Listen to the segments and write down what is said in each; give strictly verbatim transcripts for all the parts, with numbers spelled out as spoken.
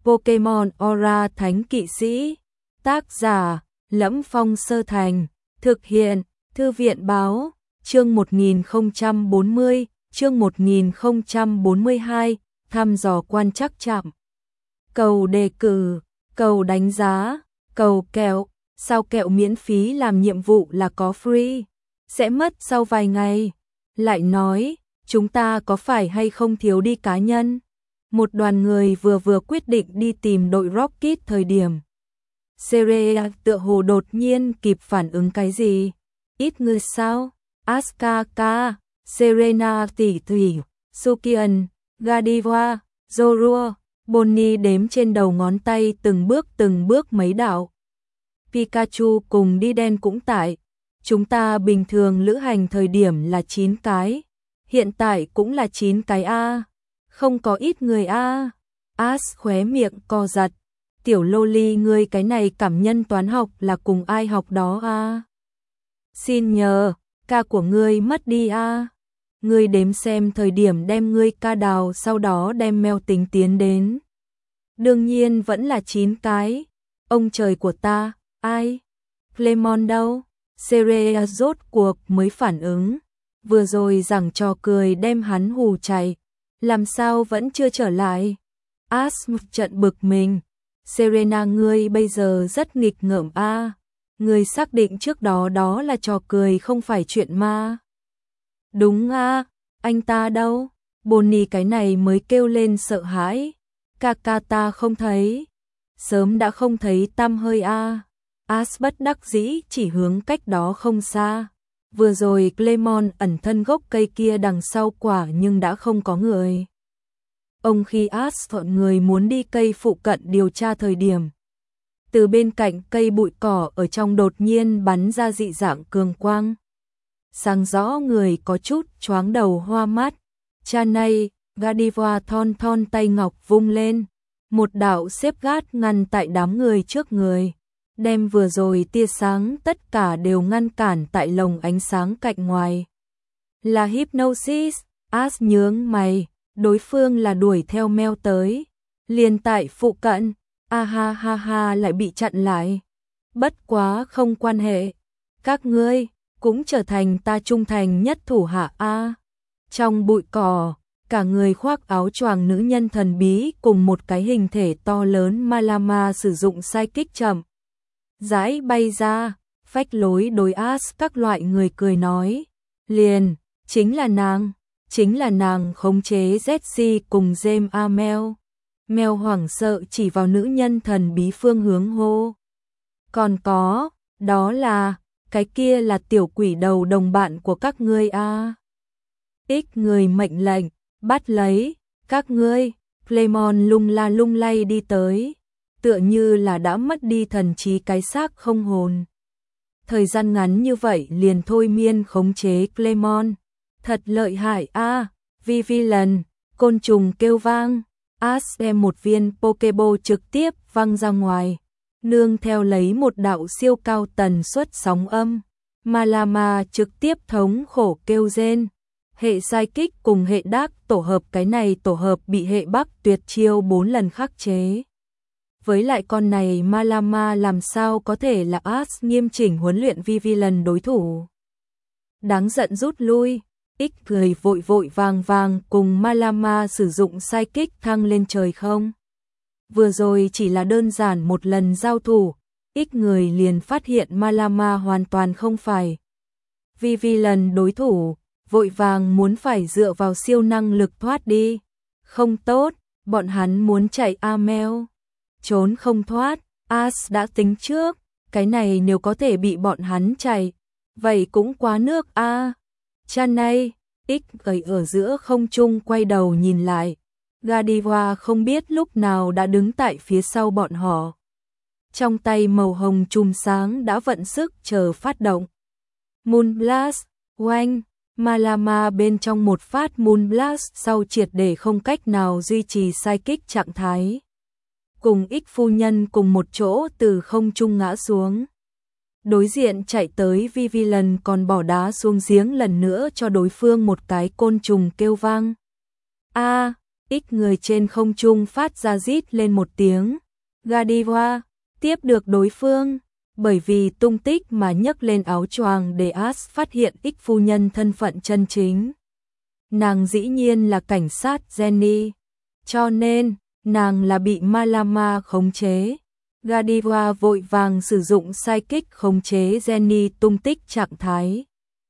Pokemon Aura Thánh Kỵ Sĩ. Tác giả: Lẫm Phong Sơ Thành. Thực hiện: Thư viện báo. Chương một nghìn không trăm bốn mươi, chương một nghìn không trăm bốn mươi hai, thăm dò quan trắc trạm. Cầu đề cử, cầu đánh giá, cầu kẹo, sao kẹo miễn phí làm nhiệm vụ là có free, sẽ mất sau vài ngày. Lại nói, chúng ta có phải hay không thiếu đi cá nhân? Một đoàn người vừa vừa quyết định đi tìm đội Rocket thời điểm. Serena tựa hồ đột nhiên kịp phản ứng cái gì? Ít người sao? Asuka, Serena tỷ tỷ, Sukian, Godiva, Zorua, Bonnie đếm trên đầu ngón tay từng bước từng bước mấy đạo. Pikachu cùng đi đen cũng tại. Chúng ta bình thường lữ hành thời điểm là chín cái. Hiện tại cũng là chín cái a. Không có ít người a. As khóe miệng co giật. Tiểu loli ngươi cái này cảm nhân toán học là cùng ai học đó a? Xin nhờ, ca của ngươi mất đi a. Ngươi đếm xem thời điểm đem ngươi ca đào sau đó đem mèo tính tiến đến. Đương nhiên vẫn là chín cái. Ông trời của ta, ai? Clemon đâu? Serena rốt cuộc mới phản ứng. Vừa rồi giảng trò cười đem hắn hù chạy. Làm sao vẫn chưa trở lại? As trận bực mình. Serena ngươi bây giờ rất nghịch ngợm a. Ngươi xác định trước đó đó là trò cười không phải chuyện ma. Đúng a, anh ta đâu? Bonnie cái này mới kêu lên sợ hãi. Kaka ta không thấy. Sớm đã không thấy tăm hơi a. As bất đắc dĩ chỉ hướng cách đó không xa. Vừa rồi Clemon ẩn thân gốc cây kia đằng sau quả nhưng đã không có người. Ông khi As thuận người muốn đi cây phụ cận điều tra thời điểm. Từ bên cạnh cây bụi cỏ ở trong đột nhiên bắn ra dị dạng cường quang. Sáng rõ người có chút choáng đầu hoa mắt. Cha này, Godiva thon thon tay ngọc vung lên. Một đạo xếp gát ngăn tại đám người trước người. Đem vừa rồi tia sáng tất cả đều ngăn cản tại lồng ánh sáng cạnh ngoài. Là Hypnosis, As nhướng mày. Đối phương là đuổi theo meo tới. Liền tại phụ cận. A ha ha ha lại bị chặn lại. Bất quá không quan hệ. Các ngươi cũng trở thành ta trung thành nhất thủ hạ a. Trong bụi cỏ, cả người khoác áo choàng nữ nhân thần bí cùng một cái hình thể to lớn Malama sử dụng sai kích chậm. Rãi bay ra, phách lối đối As các loại người cười nói. Liền, chính là nàng, chính là nàng khống chế Jessie cùng James Amel. Mèo hoảng sợ chỉ vào nữ nhân thần bí phương hướng hô. Còn có, đó là, cái kia là tiểu quỷ đầu đồng bạn của các ngươi a. Ích người mệnh lệnh, bắt lấy, các ngươi, Clemon lung la lung lay đi tới, tựa như là đã mất đi thần trí cái xác không hồn. Thời gian ngắn như vậy liền thôi miên khống chế Clemon, thật lợi hại a. Vivilan, côn trùng kêu vang. As đem một viên Pokeball trực tiếp văng ra ngoài, nương theo lấy một đạo siêu cao tần suất sóng âm. Malama trực tiếp thống khổ kêu rên. Hệ sai kích cùng hệ đác tổ hợp cái này tổ hợp bị hệ bắc tuyệt chiêu bốn lần khắc chế. Với lại con này Malama làm sao có thể là As nghiêm chỉnh huấn luyện Vivilan đối thủ. Đáng giận rút lui. Ích người vội vội vàng vàng cùng Malama sử dụng sai kích thăng lên trời không. Vừa rồi chỉ là đơn giản một lần giao thủ, Ích người liền phát hiện Malama hoàn toàn không phải Vivilan đối thủ, vội vàng muốn phải dựa vào siêu năng lực thoát đi. Không tốt, bọn hắn muốn chạy Amel. Trốn không thoát, As đã tính trước, cái này nếu có thể bị bọn hắn chạy, vậy cũng quá nước a. À. Chan này, Ích gầy ở giữa không trung quay đầu nhìn lại. Godiva không biết lúc nào đã đứng tại phía sau bọn họ. Trong tay màu hồng chùm sáng đã vận sức chờ phát động. Moonblast, oanh, Malama bên trong một phát Moonblast sau triệt để không cách nào duy trì sai kích trạng thái. Cùng Ích phu nhân cùng một chỗ từ không trung ngã xuống. Đối diện chạy tới Vivilan còn bỏ đá xuống giếng lần nữa cho đối phương một cái côn trùng kêu vang. A, Ít người trên không trung phát ra rít lên một tiếng. Godiva tiếp được đối phương, bởi vì tung tích mà nhấc lên áo choàng để Ash phát hiện ích phu nhân thân phận chân chính. Nàng dĩ nhiên là cảnh sát Jenny, cho nên nàng là bị Malama khống chế. Godiva vội vàng sử dụng sai kích khống chế Jenny tung tích trạng thái.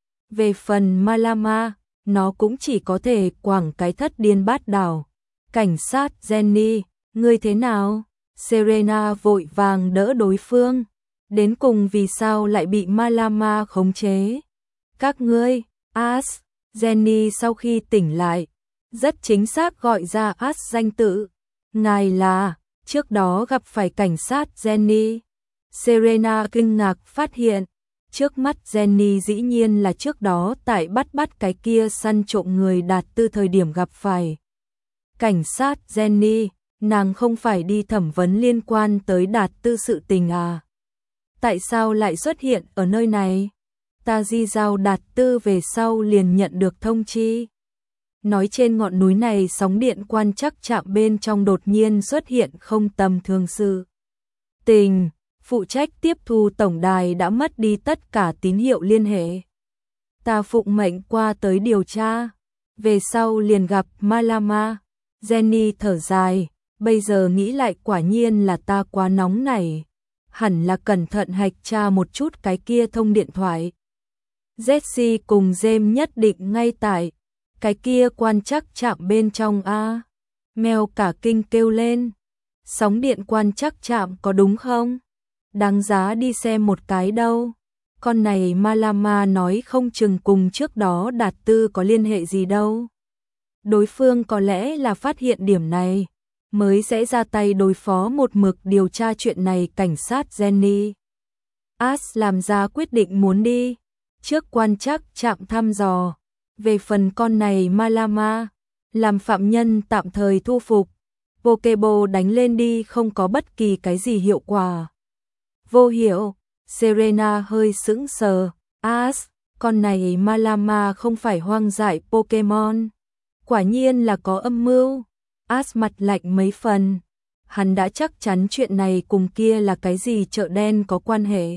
Về phần Malama, nó cũng chỉ có thể quẳng cái thất điên bát đảo. Cảnh sát Jenny, ngươi thế nào? Serena vội vàng đỡ đối phương. Đến cùng vì sao lại bị Malama khống chế? Các ngươi, Ash. Jenny sau khi tỉnh lại, rất chính xác gọi ra Ash danh tự. Ngài là, trước đó gặp phải cảnh sát Jenny. Serena kinh ngạc phát hiện, trước mắt Jenny dĩ nhiên là trước đó tại bắt bắt cái kia săn trộm người Đạt Tư thời điểm gặp phải. Cảnh sát Jenny, nàng không phải đi thẩm vấn liên quan tới Đạt Tư sự tình à? Tại sao lại xuất hiện ở nơi này? Ta di giao Đạt Tư về sau liền nhận được thông chi. Nói trên ngọn núi này sóng điện quan trắc trạm bên trong đột nhiên xuất hiện không tầm thường sự tình. Phụ trách tiếp thu tổng đài đã mất đi tất cả tín hiệu liên hệ. Ta phụng mệnh qua tới điều tra. Về sau liền gặp Malama. Jenny thở dài. Bây giờ nghĩ lại quả nhiên là ta quá nóng nảy. Hẳn là cẩn thận hạch tra một chút cái kia thông điện thoại. Jesse cùng James nhất định ngay tại cái kia quan trắc trạm bên trong a. Mel cả kinh kêu lên. Sóng điện quan trắc trạm có đúng không? Đáng giá đi xem một cái đâu. Con này Malama nói không chừng cùng trước đó Đạt Tư có liên hệ gì đâu. Đối phương có lẽ là phát hiện điểm này, mới sẽ ra tay đối phó một mực điều tra chuyện này. Cảnh sát Jenny. Ash làm ra quyết định muốn đi trước quan trắc trạm thăm dò. Về phần con này Malama, làm phạm nhân tạm thời thu phục. Pokeball đánh lên đi không có bất kỳ cái gì hiệu quả. Vô hiệu, Serena hơi sững sờ. Ash, con này Malama không phải hoang dại Pokemon. Quả nhiên là có âm mưu. Ash mặt lạnh mấy phần. Hắn đã chắc chắn chuyện này cùng kia là cái gì chợ đen có quan hệ.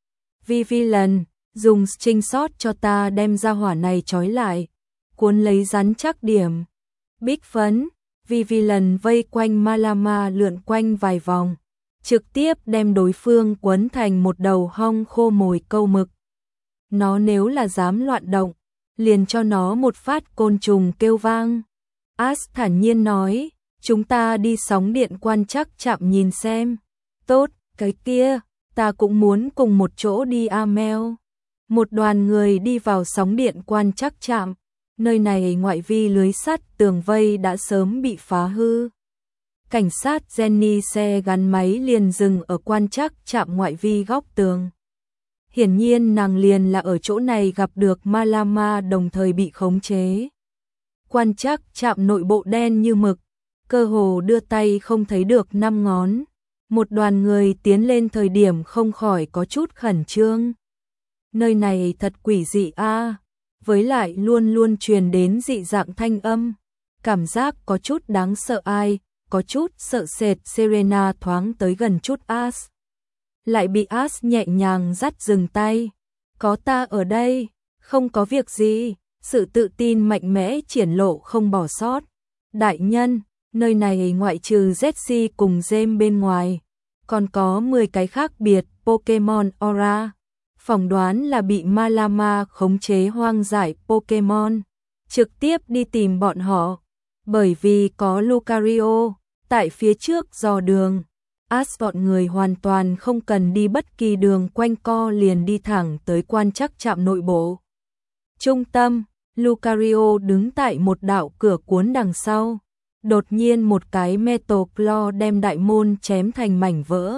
Vivian, dùng string shot cho ta đem ra hỏa này trói lại. Cuốn lấy rắn chắc điểm. Big phấn, Vivian vây quanh Malama lượn quanh vài vòng. Trực tiếp đem đối phương quấn thành một đầu hong khô mồi câu mực. Nó nếu là dám loạn động, liền cho nó một phát côn trùng kêu vang. Ash thản nhiên nói, chúng ta đi sóng điện quan trắc trạm nhìn xem. Tốt, cái kia, ta cũng muốn cùng một chỗ đi Amel. Một đoàn người đi vào sóng điện quan trắc trạm. Nơi này ngoại vi lưới sắt tường vây đã sớm bị phá hư. Cảnh sát Jenny xe gắn máy liền dừng ở quan trắc trạm ngoại vi góc tường. Hiển nhiên nàng liền là ở chỗ này gặp được Malama đồng thời bị khống chế. Quan trắc trạm nội bộ đen như mực, cơ hồ đưa tay không thấy được năm ngón. Một đoàn người tiến lên thời điểm không khỏi có chút khẩn trương. Nơi này thật quỷ dị a, với lại luôn luôn truyền đến dị dạng thanh âm, cảm giác có chút đáng sợ ai. Có chút sợ sệt. Serena thoáng tới gần chút Ash, lại bị Ash nhẹ nhàng dắt dừng tay. Có ta ở đây, không có việc gì. Sự tự tin mạnh mẽ triển lộ không bỏ sót. Đại nhân, nơi này ngoại trừ Jessie cùng James bên ngoài, còn có mười cái khác biệt Pokemon Aura. Phỏng đoán là bị Malama khống chế hoang dại Pokemon. Trực tiếp đi tìm bọn họ, bởi vì có Lucario tại phía trước dò đường. Ash bọn người hoàn toàn không cần đi bất kỳ đường quanh co liền đi thẳng tới quan trắc trạm nội bộ. Trung tâm, Lucario đứng tại một đạo cửa cuốn đằng sau. Đột nhiên một cái Metal Claw đem đại môn chém thành mảnh vỡ.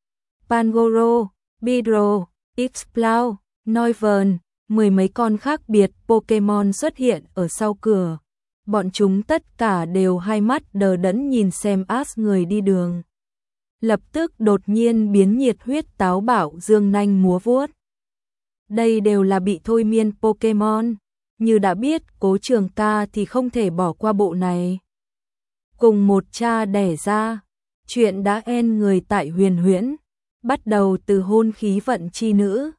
Pangoro, Bidro, Exploud, Noivern, mười mấy con khác biệt Pokemon xuất hiện ở sau cửa. Bọn chúng tất cả đều hai mắt đờ đẫn nhìn xem Ash người đi đường. Lập tức đột nhiên biến nhiệt huyết táo bạo dương nanh múa vuốt. Đây đều là bị thôi miên Pokemon. Như đã biết Cố Trường Ca thì không thể bỏ qua bộ này. cùng một cha đẻ ra. Chuyện đã en người tại Huyền Huyễn, bắt đầu từ hôn khí vận chi nữ,